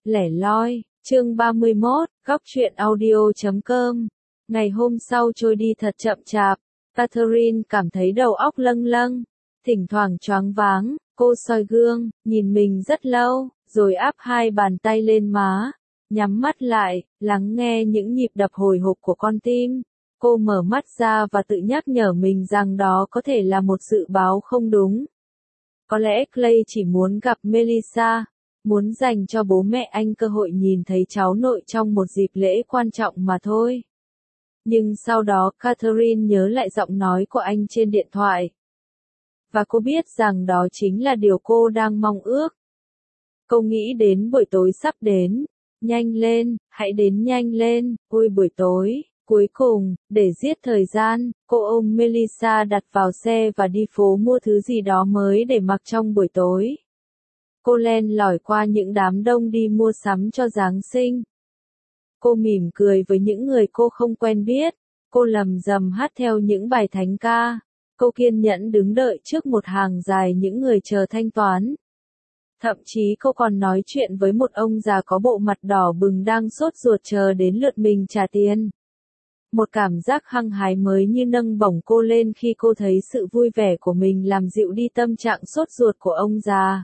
Lẻ loi, chương 31, góc truyện audio.com. Ngày hôm sau trôi đi thật chậm chạp, Catherine cảm thấy đầu óc lâng lâng, thỉnh thoảng choáng váng, cô soi gương, nhìn mình rất lâu, rồi áp hai bàn tay lên má, nhắm mắt lại, lắng nghe những nhịp đập hồi hộp của con tim. Cô mở mắt ra và tự nhắc nhở mình rằng đó có thể là một dự báo không đúng. Có lẽ Clay chỉ muốn gặp Melissa, muốn dành cho bố mẹ anh cơ hội nhìn thấy cháu nội trong một dịp lễ quan trọng mà thôi. Nhưng sau đó Catherine nhớ lại giọng nói của anh trên điện thoại. Và cô biết rằng đó chính là điều cô đang mong ước. Cô nghĩ đến buổi tối sắp đến. Nhanh lên, hãy đến nhanh lên, ôi buổi tối. Cuối cùng, để giết thời gian, cô ôm Melissa đặt vào xe và đi phố mua thứ gì đó mới để mặc trong buổi tối. Cô len lỏi qua những đám đông đi mua sắm cho Giáng sinh. Cô mỉm cười với những người cô không quen biết. Cô lầm rầm hát theo những bài thánh ca. Cô kiên nhẫn đứng đợi trước một hàng dài những người chờ thanh toán. Thậm chí cô còn nói chuyện với một ông già có bộ mặt đỏ bừng đang sốt ruột chờ đến lượt mình trả tiền. Một cảm giác hăng hái mới như nâng bổng cô lên khi cô thấy sự vui vẻ của mình làm dịu đi tâm trạng sốt ruột của ông già.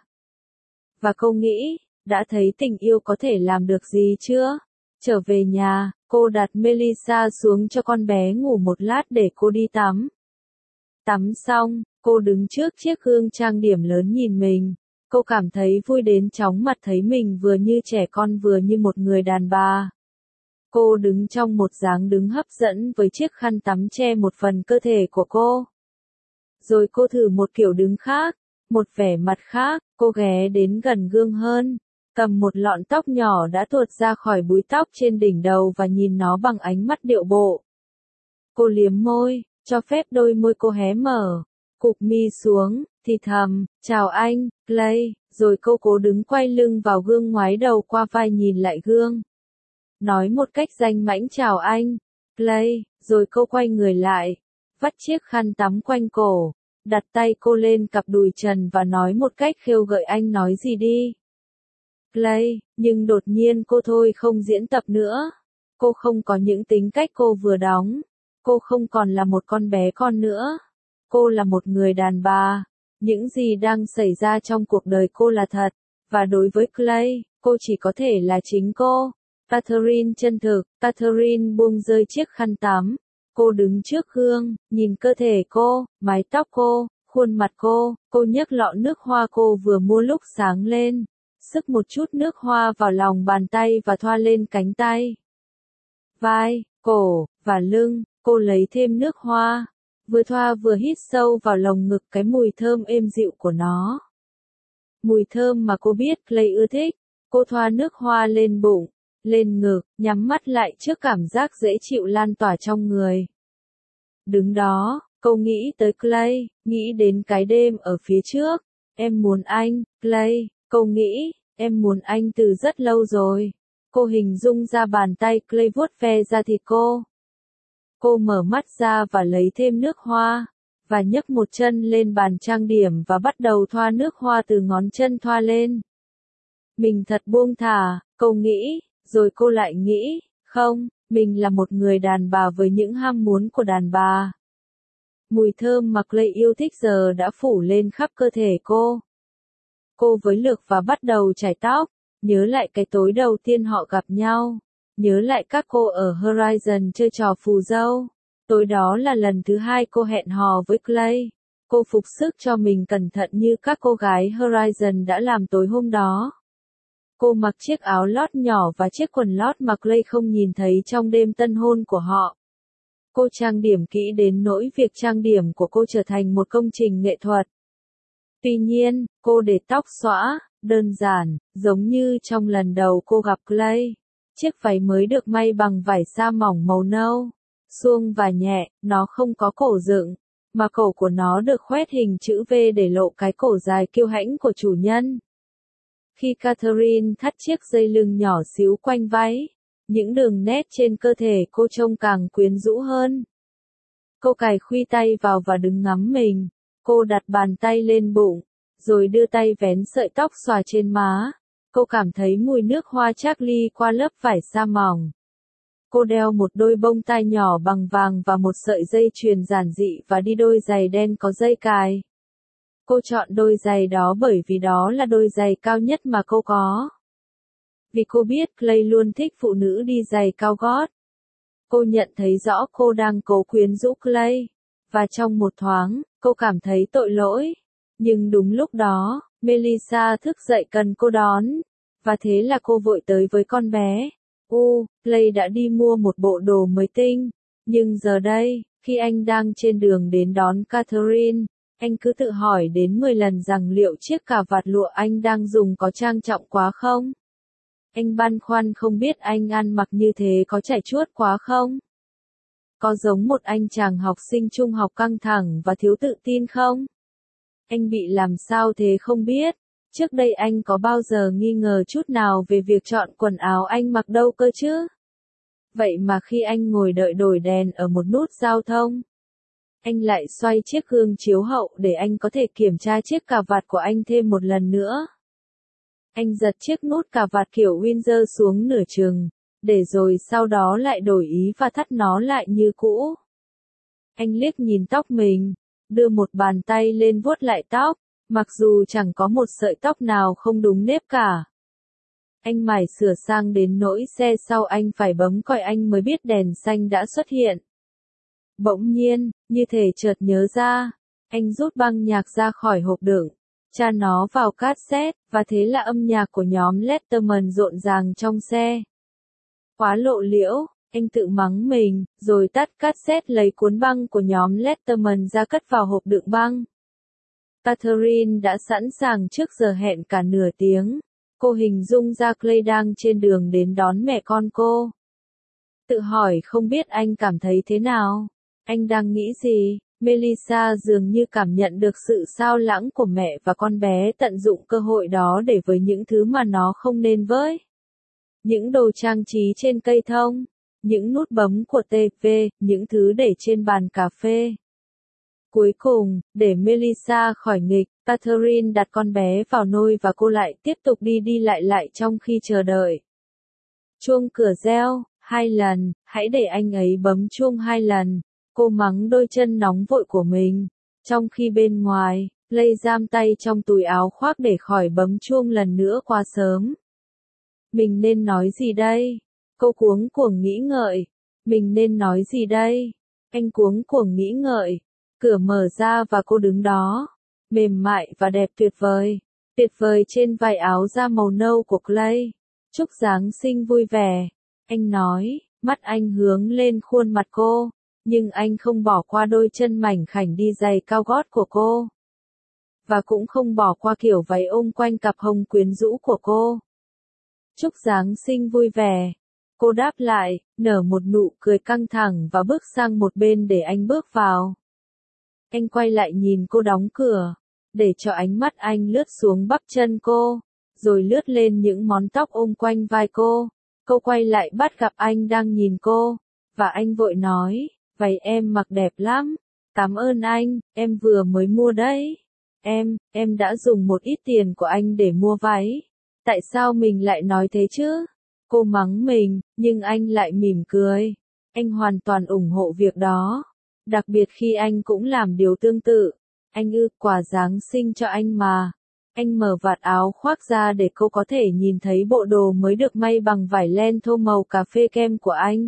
Và cô nghĩ, đã thấy tình yêu có thể làm được gì chưa? Trở về nhà, cô đặt Melissa xuống cho con bé ngủ một lát để cô đi tắm. Tắm xong, cô đứng trước chiếc gương trang điểm lớn nhìn mình. Cô cảm thấy vui đến chóng mặt thấy mình vừa như trẻ con vừa như một người đàn bà. Cô đứng trong một dáng đứng hấp dẫn với chiếc khăn tắm che một phần cơ thể của cô. Rồi cô thử một kiểu đứng khác, một vẻ mặt khác, cô ghé đến gần gương hơn, cầm một lọn tóc nhỏ đã tuột ra khỏi búi tóc trên đỉnh đầu và nhìn nó bằng ánh mắt điệu bộ. Cô liếm môi, cho phép đôi môi cô hé mở, cụp mi xuống, thì thầm, chào anh, Clay, rồi cô cố đứng quay lưng vào gương ngoái đầu qua vai nhìn lại gương. Nói một cách danh mãnh chào anh, Clay, rồi cô quay người lại, vắt chiếc khăn tắm quanh cổ, đặt tay cô lên cặp đùi trần và nói một cách khêu gợi anh nói gì đi. Clay, nhưng đột nhiên cô thôi không diễn tập nữa. Cô không có những tính cách cô vừa đóng. Cô không còn là một con bé con nữa. Cô là một người đàn bà. Những gì đang xảy ra trong cuộc đời cô là thật. Và đối với Clay, cô chỉ có thể là chính cô. Catherine chân thực, Catherine buông rơi chiếc khăn tắm. Cô đứng trước gương, nhìn cơ thể cô, mái tóc cô, khuôn mặt cô nhấc lọ nước hoa cô vừa mua lúc sáng lên. Sức một chút nước hoa vào lòng bàn tay và thoa lên cánh tay, vai, cổ, và lưng, cô lấy thêm nước hoa. Vừa thoa vừa hít sâu vào lồng ngực cái mùi thơm êm dịu của nó. Mùi thơm mà cô biết Clay ưa thích. Cô thoa nước hoa lên bụng, lên ngực, nhắm mắt lại trước cảm giác dễ chịu lan tỏa trong người. Đứng đó, cô nghĩ tới Clay, nghĩ đến cái đêm ở phía trước. Em muốn anh, Clay, cô nghĩ, em muốn anh từ rất lâu rồi. Cô hình dung ra bàn tay Clay vuốt ve da thịt cô. Cô mở mắt ra và lấy thêm nước hoa, và nhấc một chân lên bàn trang điểm và bắt đầu thoa nước hoa từ ngón chân thoa lên. Mình thật buông thả, cô nghĩ, rồi cô lại nghĩ, không, mình là một người đàn bà với những ham muốn của đàn bà. Mùi thơm mà Clay yêu thích giờ đã phủ lên khắp cơ thể cô. Cô với lược và bắt đầu chải tóc, nhớ lại cái tối đầu tiên họ gặp nhau, nhớ lại các cô ở Horizon chơi trò phù dâu. Tối đó là lần thứ hai cô hẹn hò với Clay. Cô phục sức cho mình cẩn thận như các cô gái Horizon đã làm tối hôm đó. Cô mặc chiếc áo lót nhỏ và chiếc quần lót mà Clay không nhìn thấy trong đêm tân hôn của họ. Cô trang điểm kỹ đến nỗi việc trang điểm của cô trở thành một công trình nghệ thuật. Tuy nhiên, cô để tóc xõa, đơn giản, giống như trong lần đầu cô gặp Clay. Chiếc váy mới được may bằng vải sa mỏng màu nâu, suông và nhẹ, nó không có cổ dựng, mà cổ của nó được khoét hình chữ V để lộ cái cổ dài kiêu hãnh của chủ nhân. Khi Catherine thắt chiếc dây lưng nhỏ xíu quanh váy, những đường nét trên cơ thể cô trông càng quyến rũ hơn. Cô cài khuy tay vào và đứng ngắm mình. Cô đặt bàn tay lên bụng, rồi đưa tay vén sợi tóc xòa trên má. Cô cảm thấy mùi nước hoa Charlie qua lớp vải sa mỏng. Cô đeo một đôi bông tai nhỏ bằng vàng và một sợi dây chuyền giản dị và đi đôi giày đen có dây cài. Cô chọn đôi giày đó bởi vì đó là đôi giày cao nhất mà cô có. Vì cô biết Clay luôn thích phụ nữ đi giày cao gót. Cô nhận thấy rõ cô đang cố quyến rũ Clay. Và trong một thoáng, cô cảm thấy tội lỗi. Nhưng đúng lúc đó, Melissa thức dậy cần cô đón. Và thế là cô vội tới với con bé. Clay đã đi mua một bộ đồ mới tinh. Nhưng giờ đây, khi anh đang trên đường đến đón Catherine, anh cứ tự hỏi đến 10 lần rằng liệu chiếc cà vạt lụa anh đang dùng có trang trọng quá không? Anh băn khoăn không biết anh ăn mặc như thế có chảy chuốt quá không? Có giống một anh chàng học sinh trung học căng thẳng và thiếu tự tin không? Anh bị làm sao thế không biết. Trước đây anh có bao giờ nghi ngờ chút nào về việc chọn quần áo anh mặc đâu cơ chứ? Vậy mà khi anh ngồi đợi đổi đèn ở một nút giao thông, anh lại xoay chiếc gương chiếu hậu để anh có thể kiểm tra chiếc cà vạt của anh thêm một lần nữa. Anh giật chiếc nút cà vạt kiểu Windsor xuống nửa chừng, để rồi sau đó lại đổi ý và thắt nó lại như cũ. Anh liếc nhìn tóc mình, đưa một bàn tay lên vuốt lại tóc, mặc dù chẳng có một sợi tóc nào không đúng nếp cả. Anh mải sửa sang đến nỗi xe sau anh phải bấm còi anh mới biết đèn xanh đã xuất hiện. Bỗng nhiên, như thể chợt nhớ ra, anh rút băng nhạc ra khỏi hộp đựng, tra nó vào cassette, và thế là âm nhạc của nhóm Letterman rộn ràng trong xe. Quá lộ liễu, anh tự mắng mình, rồi tắt cassette lấy cuốn băng của nhóm Letterman ra cất vào hộp đựng băng. Catherine đã sẵn sàng trước giờ hẹn cả nửa tiếng. Cô hình dung ra Clay đang trên đường đến đón mẹ con cô. Tự hỏi không biết anh cảm thấy thế nào? Anh đang nghĩ gì? Melissa dường như cảm nhận được sự xao lãng của mẹ và con bé tận dụng cơ hội đó để với những thứ mà nó không nên với. Những đồ trang trí trên cây thông, những nút bấm của TV, những thứ để trên bàn cà phê. Cuối cùng, để Melissa khỏi nghịch, Catherine đặt con bé vào nôi và cô lại tiếp tục đi lại trong khi chờ đợi. Chuông cửa reo, 2 lần, hãy để anh ấy bấm chuông 2 lần. Cô mắng đôi chân nóng vội của mình. Trong khi bên ngoài, Clay giam tay trong túi áo khoác để khỏi bấm chuông lần nữa quá sớm. Mình nên nói gì đây? Cô cuống cuồng nghĩ ngợi. Mình nên nói gì đây? Anh cuống cuồng nghĩ ngợi. Cửa mở ra và cô đứng đó. Mềm mại và đẹp tuyệt vời. Tuyệt vời trên vải áo da màu nâu của Clay. Chúc Giáng sinh vui vẻ. Anh nói, mắt anh hướng lên khuôn mặt cô. Nhưng anh không bỏ qua đôi chân mảnh khảnh đi giày cao gót của cô. Và cũng không bỏ qua kiểu váy ôm quanh cặp hông quyến rũ của cô. Chúc Giáng sinh vui vẻ. Cô đáp lại, nở một nụ cười căng thẳng và bước sang một bên để anh bước vào. Anh quay lại nhìn cô đóng cửa, để cho ánh mắt anh lướt xuống bắp chân cô, rồi lướt lên những món tóc ôm quanh vai cô. Cô quay lại bắt gặp anh đang nhìn cô, và anh vội nói, váy em mặc đẹp lắm. Cảm ơn anh, em vừa mới mua đấy. Em đã dùng một ít tiền của anh để mua váy. Tại sao mình lại nói thế chứ? Cô mắng mình, nhưng anh lại mỉm cười. Anh hoàn toàn ủng hộ việc đó. Đặc biệt khi anh cũng làm điều tương tự. Anh quà Giáng sinh cho anh mà. Anh mở vạt áo khoác ra để cô có thể nhìn thấy bộ đồ mới được may bằng vải len thô màu cà phê kem của anh.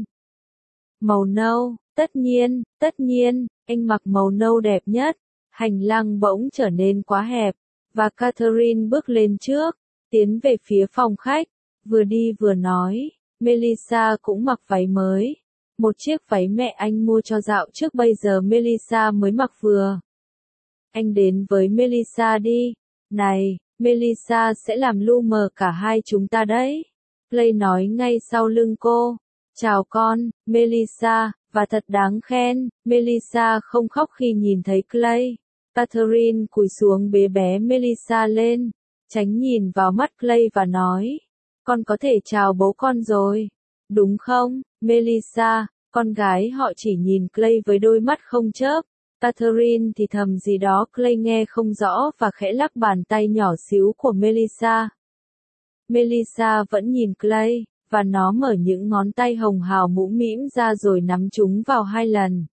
Màu nâu, tất nhiên, anh mặc màu nâu đẹp nhất. Hành lang bỗng trở nên quá hẹp, và Catherine bước lên trước, tiến về phía phòng khách, vừa đi vừa nói, Melissa cũng mặc váy mới. Một chiếc váy mẹ anh mua cho dạo trước bây giờ Melissa mới mặc vừa. Anh đến với Melissa đi. Này, Melissa sẽ làm lu mờ cả hai chúng ta đấy. Clay nói ngay sau lưng cô. Chào con, Melissa, và thật đáng khen. Melissa không khóc khi nhìn thấy Clay. Catherine cúi xuống bế bé Melissa lên, tránh nhìn vào mắt Clay và nói, con có thể chào bố con rồi, đúng không, Melissa? Con gái họ chỉ nhìn Clay với đôi mắt không chớp. Catherine thì thầm gì đó Clay nghe không rõ và khẽ lắc bàn tay nhỏ xíu của Melissa. Melissa vẫn nhìn Clay, và nó mở những ngón tay hồng hào mũm mĩm ra rồi nắm chúng vào 2 lần.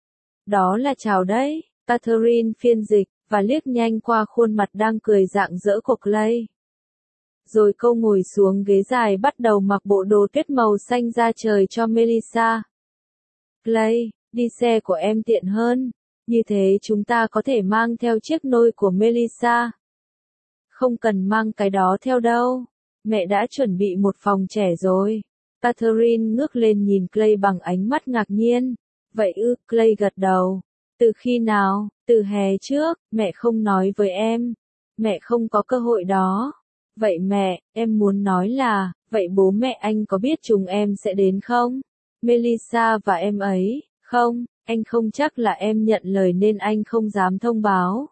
Đó là chào đấy, Catherine phiên dịch, và liếc nhanh qua khuôn mặt đang cười rạng rỡ của Clay. Rồi cô ngồi xuống ghế dài bắt đầu mặc bộ đồ tuyết màu xanh da trời cho Melissa. Clay, đi xe của em tiện hơn, như thế chúng ta có thể mang theo chiếc nôi của Melissa. Không cần mang cái đó theo đâu, mẹ đã chuẩn bị một phòng trẻ rồi. Catherine ngước lên nhìn Clay bằng ánh mắt ngạc nhiên. Vậy ư, Clay gật đầu. Từ khi nào? Từ hè trước, mẹ không nói với em. Mẹ không có cơ hội đó. Vậy mẹ, em muốn nói là, vậy bố mẹ anh có biết chúng em sẽ đến không? Melissa và em ấy, không, anh không chắc là em nhận lời nên anh không dám thông báo.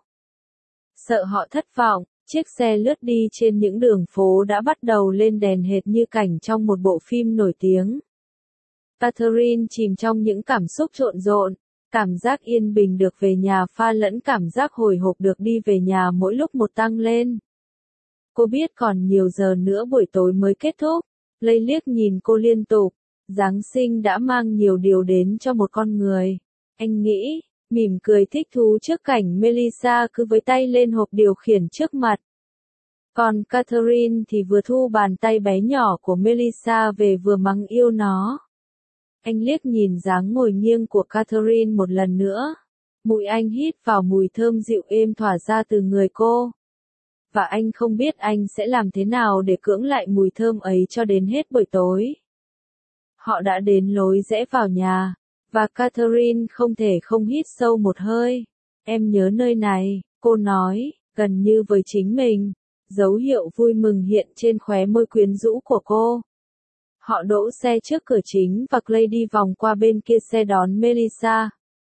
Sợ họ thất vọng, chiếc xe lướt đi trên những đường phố đã bắt đầu lên đèn hệt như cảnh trong một bộ phim nổi tiếng. Catherine chìm trong những cảm xúc trộn rộn, cảm giác yên bình được về nhà pha lẫn cảm giác hồi hộp được đi về nhà mỗi lúc một tăng lên. Cô biết còn nhiều giờ nữa buổi tối mới kết thúc, Lây liếc nhìn cô liên tục. Giáng sinh đã mang nhiều điều đến cho một con người. Anh nghĩ, mỉm cười thích thú trước cảnh Melissa cứ với tay lên hộp điều khiển trước mặt. Còn Catherine thì vừa thu bàn tay bé nhỏ của Melissa về vừa mắng yêu nó. Anh liếc nhìn dáng ngồi nghiêng của Catherine một lần nữa. Mũi anh hít vào mùi thơm dịu êm tỏa ra từ người cô. Và anh không biết anh sẽ làm thế nào để cưỡng lại mùi thơm ấy cho đến hết buổi tối. Họ đã đến lối rẽ vào nhà, và Catherine không thể không hít sâu một hơi. Em nhớ nơi này, cô nói, gần như với chính mình. Dấu hiệu vui mừng hiện trên khóe môi quyến rũ của cô. Họ đỗ xe trước cửa chính và Clay đi vòng qua bên kia xe đón Melissa.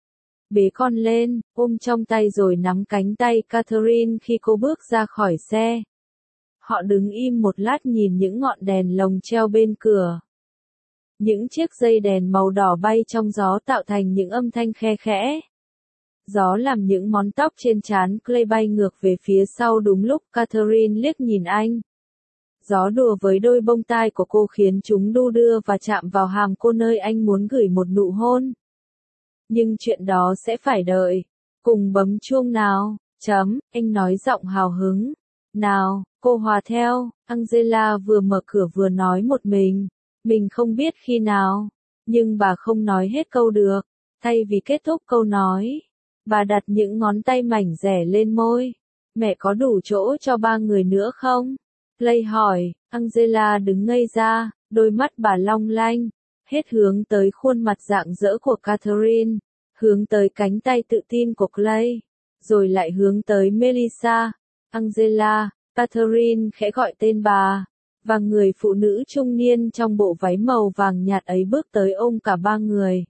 Bế con lên, ôm trong tay rồi nắm cánh tay Catherine khi cô bước ra khỏi xe. Họ đứng im một lát nhìn những ngọn đèn lồng treo bên cửa. Những chiếc dây đèn màu đỏ bay trong gió tạo thành những âm thanh khe khẽ. Gió làm những món tóc trên trán Clay bay ngược về phía sau đúng lúc Catherine liếc nhìn anh. Gió đùa với đôi bông tai của cô khiến chúng đu đưa và chạm vào hàm cô nơi anh muốn gửi một nụ hôn. Nhưng chuyện đó sẽ phải đợi. Cùng bấm chuông nào, anh nói giọng hào hứng. Nào, cô hòa theo, Angela vừa mở cửa vừa nói một mình. Mình không biết khi nào, nhưng bà không nói hết câu được. Thay vì kết thúc câu nói, bà đặt những ngón tay mảnh dẻ lên môi. Mẹ có đủ chỗ cho 3 người nữa không? Clay hỏi, Angela đứng ngây ra, đôi mắt bà long lanh, hết hướng tới khuôn mặt rạng rỡ của Catherine, hướng tới cánh tay tự tin của Clay, rồi lại hướng tới Melissa. Angela, Catherine khẽ gọi tên bà, và người phụ nữ trung niên trong bộ váy màu vàng nhạt ấy bước tới ôm cả 3 người.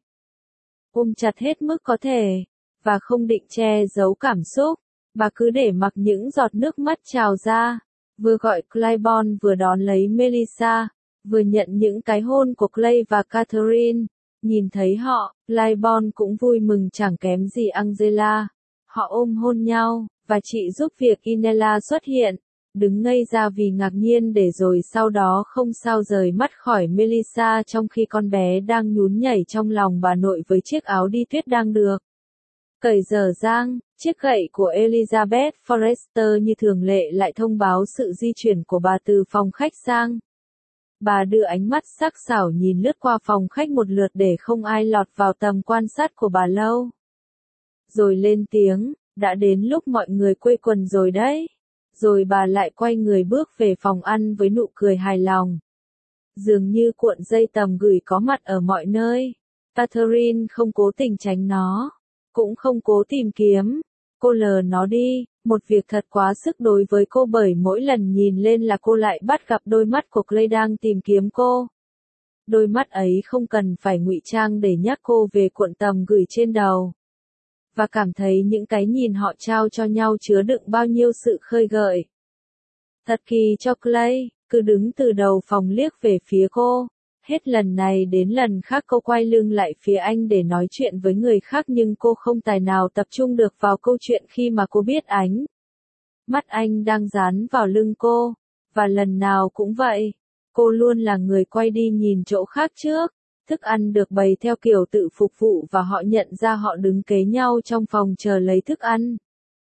Ôm chặt hết mức có thể, và không định che giấu cảm xúc, bà cứ để mặc những giọt nước mắt trào ra. Vừa gọi Claiborne vừa đón lấy Melissa, vừa nhận những cái hôn của Clay và Catherine. Nhìn thấy họ, Claiborne cũng vui mừng chẳng kém gì Angela. Họ ôm hôn nhau, và chị giúp việc Inella xuất hiện, đứng ngây ra vì ngạc nhiên để rồi sau đó không sao rời mắt khỏi Melissa trong khi con bé đang nhún nhảy trong lòng bà nội với chiếc áo đi tuyết đang được cởi dở dang. Chiếc gậy của Elizabeth Forrester như thường lệ lại thông báo sự di chuyển của bà từ phòng khách sang. Bà đưa ánh mắt sắc sảo nhìn lướt qua phòng khách một lượt để không ai lọt vào tầm quan sát của bà lâu. Rồi lên tiếng, đã đến lúc mọi người quây quần rồi đấy. Rồi bà lại quay người bước về phòng ăn với nụ cười hài lòng. Dường như cuộn dây tầm gửi có mặt ở mọi nơi. Catherine không cố tình tránh nó, cũng không cố tìm kiếm. Cô lờ nó đi, một việc thật quá sức đối với cô bởi mỗi lần nhìn lên là cô lại bắt gặp đôi mắt của Clay đang tìm kiếm cô. Đôi mắt ấy không cần phải ngụy trang để nhắc cô về cuộn tầm gửi trên đầu. Và cảm thấy những cái nhìn họ trao cho nhau chứa đựng bao nhiêu sự khơi gợi. Thật kỳ cho Clay, cứ đứng từ đầu phòng liếc về phía cô. Hết lần này đến lần khác cô quay lưng lại phía anh để nói chuyện với người khác nhưng cô không tài nào tập trung được vào câu chuyện khi mà cô biết mắt anh đang dán vào lưng cô. Và lần nào cũng vậy, cô luôn là người quay đi nhìn chỗ khác trước. Thức ăn được bày theo kiểu tự phục vụ và họ nhận ra họ đứng kế nhau trong phòng chờ lấy thức ăn.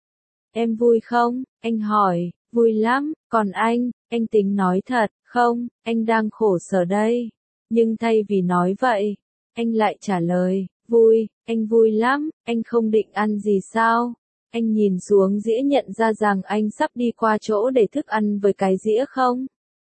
Em vui không? Anh hỏi, vui lắm, còn anh tính nói thật, không, anh đang khổ sở đây. Nhưng thay vì nói vậy, anh lại trả lời, vui, anh vui lắm, anh không định ăn gì sao? Anh nhìn xuống dĩa nhận ra rằng anh sắp đi qua chỗ để thức ăn với cái dĩa không?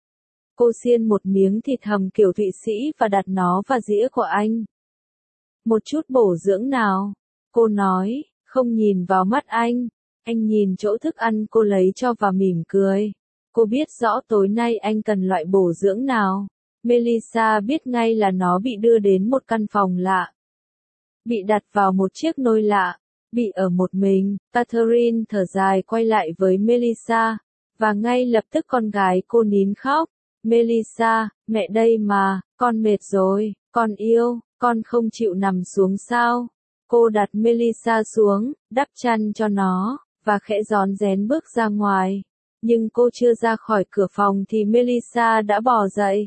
Cô xiên một miếng thịt hầm kiểu Thụy Sĩ và đặt nó vào dĩa của anh. Một chút bổ dưỡng nào? Cô nói, không nhìn vào mắt anh. Anh nhìn chỗ thức ăn cô lấy cho và mỉm cười. Cô biết rõ tối nay anh cần loại bổ dưỡng nào. Melissa biết ngay là nó bị đưa đến một căn phòng lạ. Bị đặt vào một chiếc nôi lạ. Bị ở một mình. Catherine thở dài quay lại với Melissa. Và ngay lập tức con gái cô nín khóc. Melissa, mẹ đây mà, con mệt rồi, con yêu, con không chịu nằm xuống sao? Cô đặt Melissa xuống, đắp chăn cho nó, và khẽ rón rén bước ra ngoài. Nhưng cô chưa ra khỏi cửa phòng thì Melissa đã bò dậy.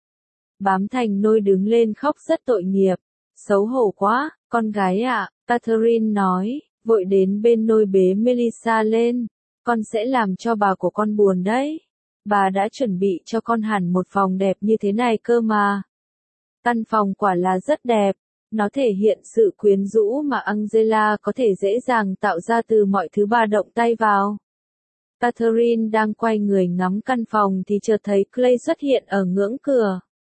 Bám thành nôi đứng lên khóc rất tội nghiệp. Xấu hổ quá, con gái ạ, Catherine nói, vội đến bên nôi bế Melissa lên. Con sẽ làm cho bà của con buồn đấy. Bà đã chuẩn bị cho con hẳn một phòng đẹp như thế này cơ mà. Căn phòng quả là rất đẹp. Nó thể hiện sự quyến rũ mà Angela có thể dễ dàng tạo ra từ mọi thứ bà động tay vào. Catherine đang quay người ngắm căn phòng thì chợt thấy Clay xuất hiện ở ngưỡng cửa.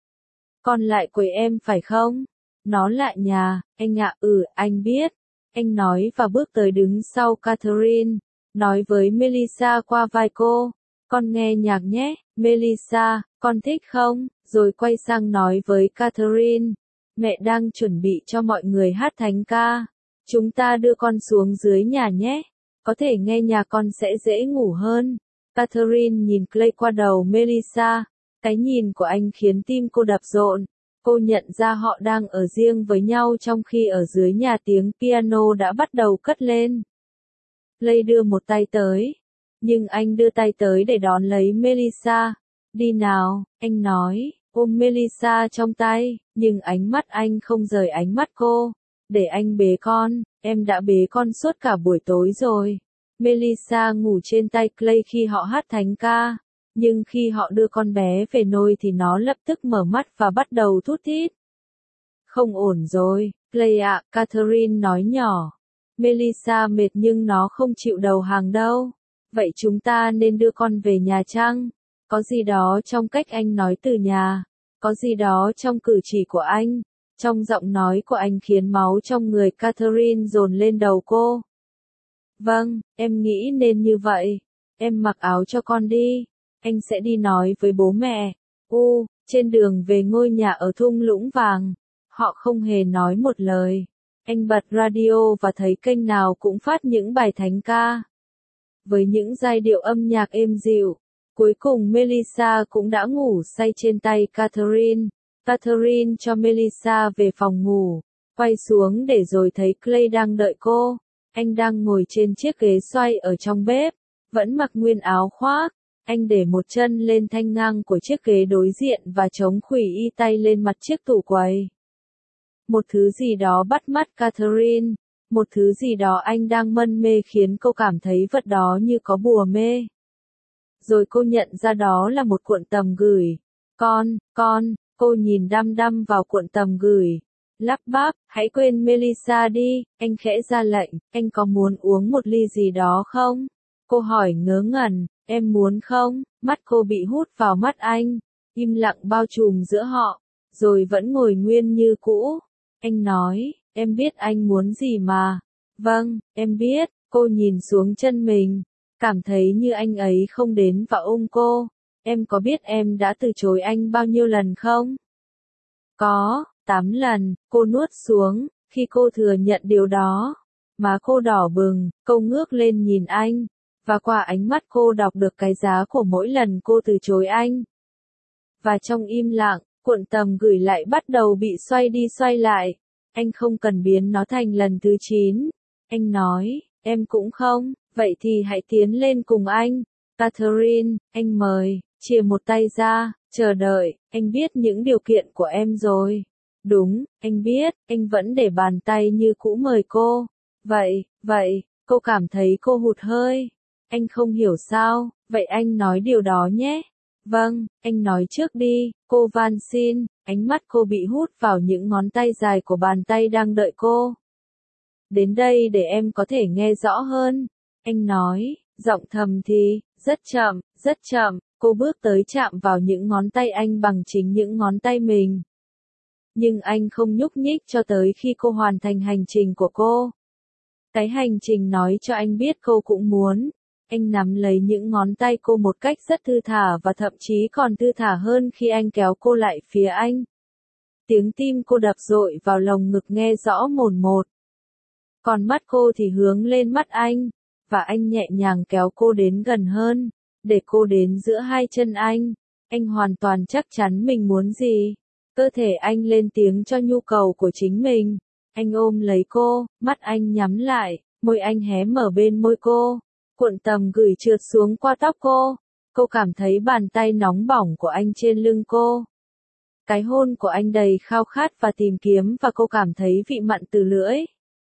Con lại quấy em phải không? Nó lạ nhà, anh ạ. Anh biết. Anh nói và bước tới đứng sau Catherine, nói với Melissa qua vai cô. Con nghe nhạc nhé, Melissa, con thích không? Rồi quay sang nói với Catherine. Mẹ đang chuẩn bị cho mọi người hát thánh ca. Chúng ta đưa con xuống dưới nhà nhé. Có thể nghe nhạc con sẽ dễ ngủ hơn. Catherine nhìn Clay qua đầu Melissa. Cái nhìn của anh khiến tim cô đập rộn. Cô nhận ra họ đang ở riêng với nhau trong khi ở dưới nhà tiếng piano đã bắt đầu cất lên. Clay đưa một tay tới. Nhưng anh đưa tay tới để đón lấy Melissa. Đi nào, anh nói, ôm Melissa trong tay, nhưng ánh mắt anh không rời ánh mắt cô. Để anh bế con, em đã bế con suốt cả buổi tối rồi. Melissa ngủ trên tay Clay khi họ hát thánh ca. Nhưng khi họ đưa con bé về nôi thì nó lập tức mở mắt và bắt đầu thút thít. Không ổn rồi, Clay ạ, Catherine nói nhỏ. Melissa mệt nhưng nó không chịu đầu hàng đâu. Vậy chúng ta nên đưa con về nhà chăng? Có gì đó trong cách anh nói từ nhà. Có gì đó trong cử chỉ của anh. Trong giọng nói của anh khiến máu trong người Catherine dồn lên đầu cô. Vâng, em nghĩ nên như vậy. Em mặc áo cho con đi. Anh sẽ đi nói với bố mẹ. Trên đường về ngôi nhà ở thung lũng vàng. Họ không hề nói một lời. Anh bật radio và thấy kênh nào cũng phát những bài thánh ca. Với những giai điệu âm nhạc êm dịu. Cuối cùng Melissa cũng đã ngủ say trên tay Catherine. Catherine cho Melissa về phòng ngủ. Quay xuống để rồi thấy Clay đang đợi cô. Anh đang ngồi trên chiếc ghế xoay ở trong bếp. Vẫn mặc nguyên áo khoác. Anh để một chân lên thanh ngang của chiếc ghế đối diện và chống khuỷu y tay lên mặt chiếc tủ quầy. Một thứ gì đó bắt mắt Catherine. Một thứ gì đó anh đang mân mê khiến cô cảm thấy vật đó như có bùa mê. Rồi cô nhận ra đó là một cuộn tầm gửi. Cô nhìn đăm đăm vào cuộn tầm gửi. Lắp bắp, hãy quên Melissa đi, anh khẽ ra lệnh, anh có muốn uống một ly gì đó không? Cô hỏi ngớ ngẩn, em muốn không? Mắt cô bị hút vào mắt anh, im lặng bao trùm giữa họ, rồi vẫn ngồi nguyên như cũ. Anh nói, em biết anh muốn gì mà. Vâng, em biết, cô nhìn xuống chân mình, cảm thấy như anh ấy không đến và ôm cô. Em có biết em đã từ chối anh bao nhiêu lần không? Có, 8 lần, cô nuốt xuống, khi cô thừa nhận điều đó. Má cô đỏ bừng, cô ngước lên nhìn anh, và qua ánh mắt cô đọc được cái giá của mỗi lần cô từ chối anh. Và trong im lặng, cuộn tầm gửi lại bắt đầu bị xoay đi xoay lại. Anh không cần biến nó thành lần thứ 9. Anh nói, em cũng không, vậy thì hãy tiến lên cùng anh. Catherine, anh mời, chia một tay ra, chờ đợi, anh biết những điều kiện của em rồi. Đúng, anh biết, anh vẫn để bàn tay như cũ mời cô. Vậy, cô cảm thấy cô hụt hơi. Anh không hiểu sao, vậy anh nói điều đó nhé. Vâng, anh nói trước đi, cô van xin, ánh mắt cô bị hút vào những ngón tay dài của bàn tay đang đợi cô. Đến đây để em có thể nghe rõ hơn. Anh nói, giọng thầm thì, rất chậm, cô bước tới chạm vào những ngón tay anh bằng chính những ngón tay mình. Nhưng anh không nhúc nhích cho tới khi cô hoàn thành hành trình của cô. Cái hành trình nói cho anh biết cô cũng muốn. Anh nắm lấy những ngón tay cô một cách rất thư thả và thậm chí còn thư thả hơn khi anh kéo cô lại phía anh. Tiếng tim cô đập dội vào lồng ngực nghe rõ mồn một. Còn mắt cô thì hướng lên mắt anh, và anh nhẹ nhàng kéo cô đến gần hơn, để cô đến giữa hai chân anh. Anh hoàn toàn chắc chắn mình muốn gì. Cơ thể anh lên tiếng cho nhu cầu của chính mình. Anh ôm lấy cô, mắt anh nhắm lại, môi anh hé mở bên môi cô. Cuộn tầm gửi trượt xuống qua tóc cô. Cô cảm thấy bàn tay nóng bỏng của anh trên lưng cô. Cái hôn của anh đầy khao khát và tìm kiếm và cô cảm thấy vị mặn từ lưỡi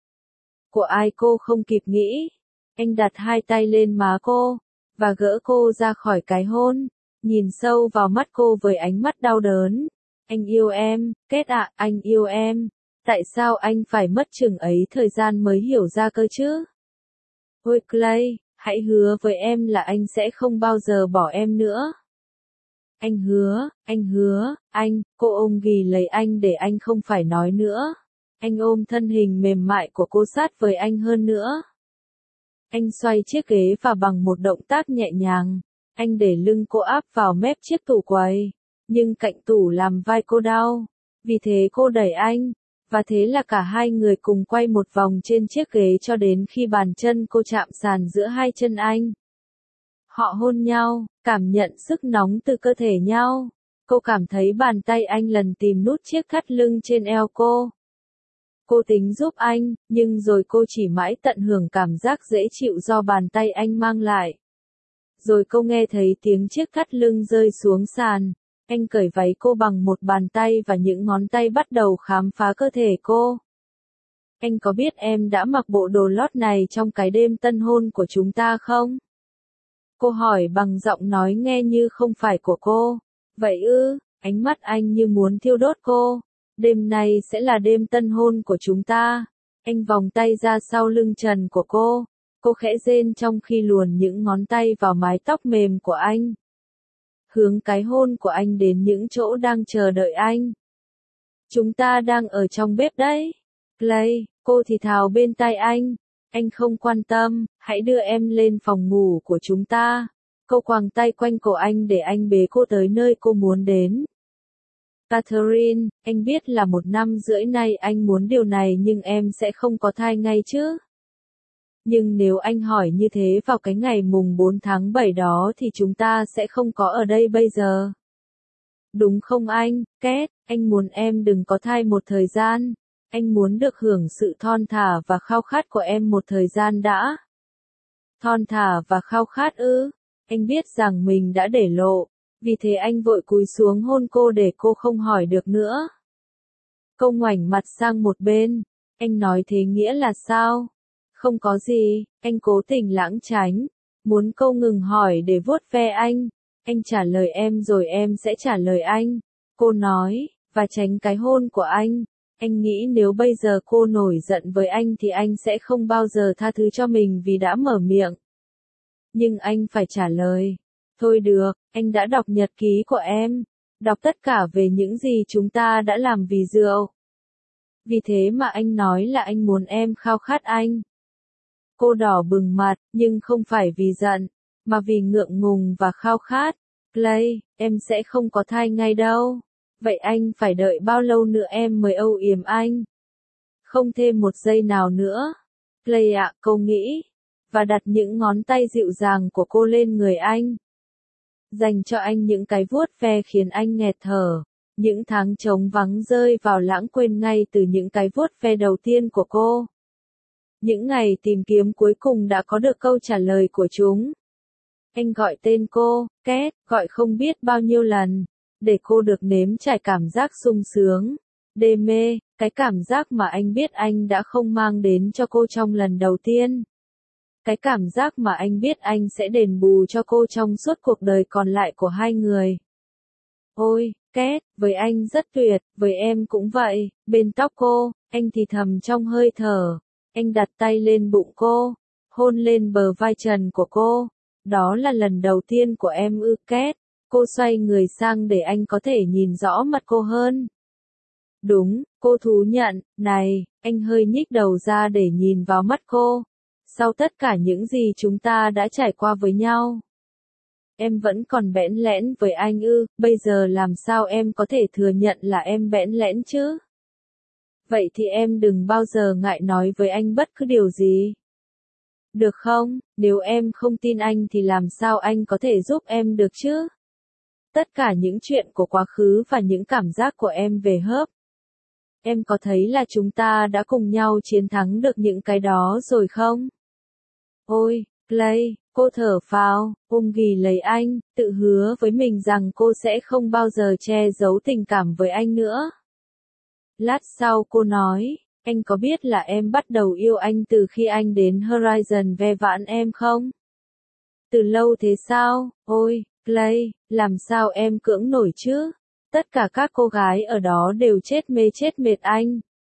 của ai cô không kịp nghĩ. Anh đặt hai tay lên má cô, và gỡ cô ra khỏi cái hôn, nhìn sâu vào mắt cô với ánh mắt đau đớn. Anh yêu em, Kết ạ, anh yêu em. Tại sao anh phải mất chừng ấy thời gian mới hiểu ra cơ chứ? Ôi Clay, hãy hứa với em là anh sẽ không bao giờ bỏ em nữa. Anh hứa, cô ôm ghì lấy anh để anh không phải nói nữa. Anh ôm thân hình mềm mại của cô sát với anh hơn nữa. Anh xoay chiếc ghế và bằng một động tác nhẹ nhàng, anh để lưng cô áp vào mép chiếc tủ quầy, nhưng cạnh tủ làm vai cô đau. Vì thế cô đẩy anh, và thế là cả hai người cùng quay một vòng trên chiếc ghế cho đến khi bàn chân cô chạm sàn giữa hai chân anh. Họ hôn nhau, cảm nhận sức nóng từ cơ thể nhau. Cô cảm thấy bàn tay anh lần tìm nút chiếc thắt lưng trên eo cô. Cô tính giúp anh, nhưng rồi cô chỉ mãi tận hưởng cảm giác dễ chịu do bàn tay anh mang lại. Rồi cô nghe thấy tiếng chiếc thắt lưng rơi xuống sàn. Anh cởi váy cô bằng một bàn tay và những ngón tay bắt đầu khám phá cơ thể cô. Anh có biết em đã mặc bộ đồ lót này trong cái đêm tân hôn của chúng ta không? Cô hỏi bằng giọng nói nghe như không phải của cô. Vậy ư, ánh mắt anh như muốn thiêu đốt cô. Đêm này sẽ là đêm tân hôn của chúng ta. Anh vòng tay ra sau lưng trần của cô. Cô khẽ rên trong khi luồn những ngón tay vào mái tóc mềm của anh. Hướng cái hôn của anh đến những chỗ đang chờ đợi anh. Chúng ta đang ở trong bếp đấy. Clay, cô thì thào bên tai anh. Anh không quan tâm, hãy đưa em lên phòng ngủ của chúng ta. Cô quàng tay quanh cổ anh để anh bế cô tới nơi cô muốn đến. Catherine, anh biết là 1 năm rưỡi nay anh muốn điều này nhưng em sẽ không có thai ngay chứ. Nhưng nếu anh hỏi như thế vào cái ngày mùng 4 tháng 7 đó thì chúng ta sẽ không có ở đây bây giờ. Đúng không anh, Kết, anh muốn em đừng có thai một thời gian. Anh muốn được hưởng sự thon thả và khao khát của em một thời gian đã. Thon thả và khao khát ư? Anh biết rằng mình đã để lộ, vì thế anh vội cúi xuống hôn cô để cô không hỏi được nữa. Cô ngoảnh mặt sang một bên. Anh nói thế nghĩa là sao? Không có gì, anh cố tình lãng tránh. Muốn cô ngừng hỏi để vuốt ve anh. Anh trả lời em rồi em sẽ trả lời anh. Cô nói, và tránh cái hôn của anh. Anh nghĩ nếu bây giờ cô nổi giận với anh thì anh sẽ không bao giờ tha thứ cho mình vì đã mở miệng. Nhưng anh phải trả lời. Thôi được, anh đã đọc nhật ký của em. Đọc tất cả về những gì chúng ta đã làm vì rượu. Vì thế mà anh nói là anh muốn em khao khát anh. Cô đỏ bừng mặt, nhưng không phải vì giận, mà vì ngượng ngùng và khao khát. Clay, em sẽ không có thai ngay đâu. Vậy anh phải đợi bao lâu nữa em mới âu yếm anh? Không thêm một giây nào nữa. Clay ạ, cô nghĩ. Và đặt những ngón tay dịu dàng của cô lên người anh. Dành cho anh những cái vuốt ve khiến anh nghẹt thở. Những tháng trống vắng rơi vào lãng quên ngay từ những cái vuốt ve đầu tiên của cô. Những ngày tìm kiếm cuối cùng đã có được câu trả lời của chúng. Anh gọi tên cô, Két, gọi không biết bao nhiêu lần, để cô được nếm trải cảm giác sung sướng, đê mê, cái cảm giác mà anh biết anh đã không mang đến cho cô trong lần đầu tiên. Cái cảm giác mà anh biết anh sẽ đền bù cho cô trong suốt cuộc đời còn lại của hai người. Ôi, Két, với anh rất tuyệt, với em cũng vậy, bên tóc cô, anh thì thầm trong hơi thở. Anh đặt tay lên bụng cô, hôn lên bờ vai trần của cô. Đó là lần đầu tiên của em ư, Két. Cô xoay người sang để anh có thể nhìn rõ mặt cô hơn. Đúng, cô thú nhận, này, anh hơi nhích đầu ra để nhìn vào mắt cô. Sau tất cả những gì chúng ta đã trải qua với nhau, em vẫn còn bẽn lẽn với anh ư, bây giờ làm sao em có thể thừa nhận là em bẽn lẽn chứ? Vậy thì em đừng bao giờ ngại nói với anh bất cứ điều gì. Được không, nếu em không tin anh thì làm sao anh có thể giúp em được chứ? Tất cả những chuyện của quá khứ và những cảm giác của em về Hớp. Em có thấy là chúng ta đã cùng nhau chiến thắng được những cái đó rồi không? Ôi, Clay, cô thở phào, ôm ghì lấy anh, tự hứa với mình rằng cô sẽ không bao giờ che giấu tình cảm với anh nữa. Lát sau cô nói, anh có biết là em bắt đầu yêu anh từ khi anh đến Horizon ve vãn em không? Từ lâu thế sao? Ôi, Clay, làm sao em cưỡng nổi chứ? Tất cả các cô gái ở đó đều chết mệt anh.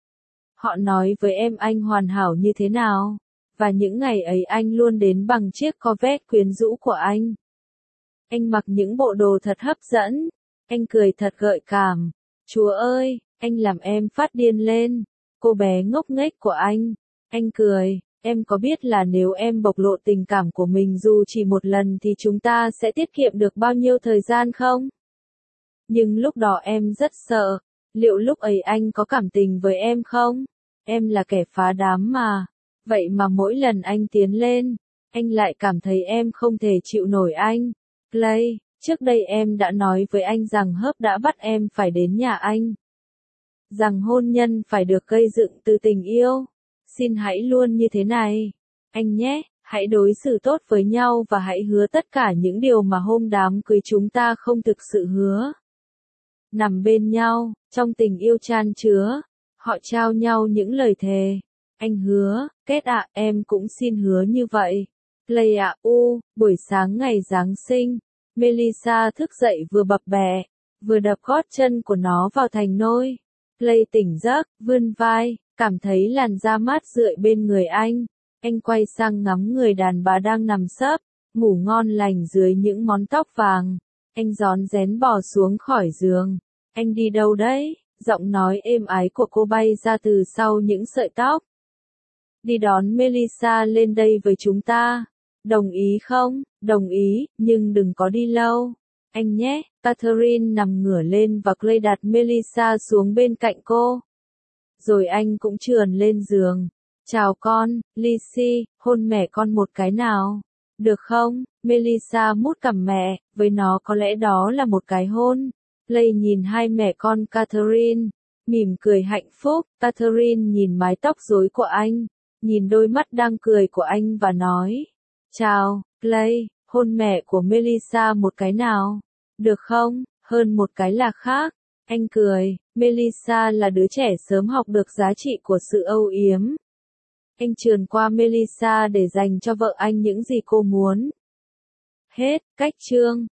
Họ nói với em anh hoàn hảo như thế nào? Và những ngày ấy anh luôn đến bằng chiếc Corvette quyến rũ của anh. Anh mặc những bộ đồ thật hấp dẫn. Anh cười thật gợi cảm. Chúa ơi, anh làm em phát điên lên. Cô bé ngốc nghếch của anh. Anh cười, em có biết là nếu em bộc lộ tình cảm của mình dù chỉ một lần thì chúng ta sẽ tiết kiệm được bao nhiêu thời gian không? Nhưng lúc đó em rất sợ. Liệu lúc ấy anh có cảm tình với em không? Em là kẻ phá đám mà. Vậy mà mỗi lần anh tiến lên, anh lại cảm thấy em không thể chịu nổi anh. Clay, trước đây em đã nói với anh rằng Hớp đã bắt em phải đến nhà anh. Rằng hôn nhân phải được gây dựng từ tình yêu. Xin hãy luôn như thế này. Anh nhé, hãy đối xử tốt với nhau và hãy hứa tất cả những điều mà hôm đám cưới chúng ta không thực sự hứa. Nằm bên nhau, trong tình yêu chan chứa, họ trao nhau những lời thề. Anh hứa, Két ạ, em cũng xin hứa như vậy. Clay ạ, buổi sáng ngày Giáng sinh, Melissa thức dậy vừa bập bẹ, vừa đập gót chân của nó vào thành nôi. Clay tỉnh giấc, vươn vai, cảm thấy làn da mát rượi bên người anh. Anh quay sang ngắm người đàn bà đang nằm sấp, ngủ ngon lành dưới những món tóc vàng. Anh rón rén bò xuống khỏi giường. Anh đi đâu đấy? Giọng nói êm ái của cô bay ra từ sau những sợi tóc. Đi đón Melissa lên đây với chúng ta. Đồng ý không? Đồng ý, nhưng đừng có đi lâu. Anh nhé, Catherine nằm ngửa lên và Clay đặt Melissa xuống bên cạnh cô. Rồi anh cũng trườn lên giường. Chào con, Lizzie, hôn mẹ con một cái nào. Được không? Melissa mút cằm mẹ, với nó có lẽ đó là một cái hôn. Clay nhìn hai mẹ con Catherine, mỉm cười hạnh phúc. Catherine nhìn mái tóc rối của anh, nhìn đôi mắt đang cười của anh và nói, chào, Clay, hôn mẹ của Melissa một cái nào. Được không? Hơn một cái là khác. Anh cười, Melissa là đứa trẻ sớm học được giá trị của sự âu yếm. Anh trườn qua Melissa để dành cho vợ anh những gì cô muốn. Hết, cách chương.